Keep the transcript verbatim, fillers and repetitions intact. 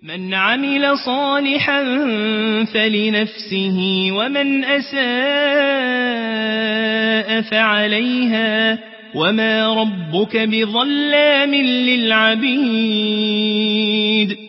من عمل صالحا فلنفسه ومن أساء فعليها وما ربك بظلام للعبيد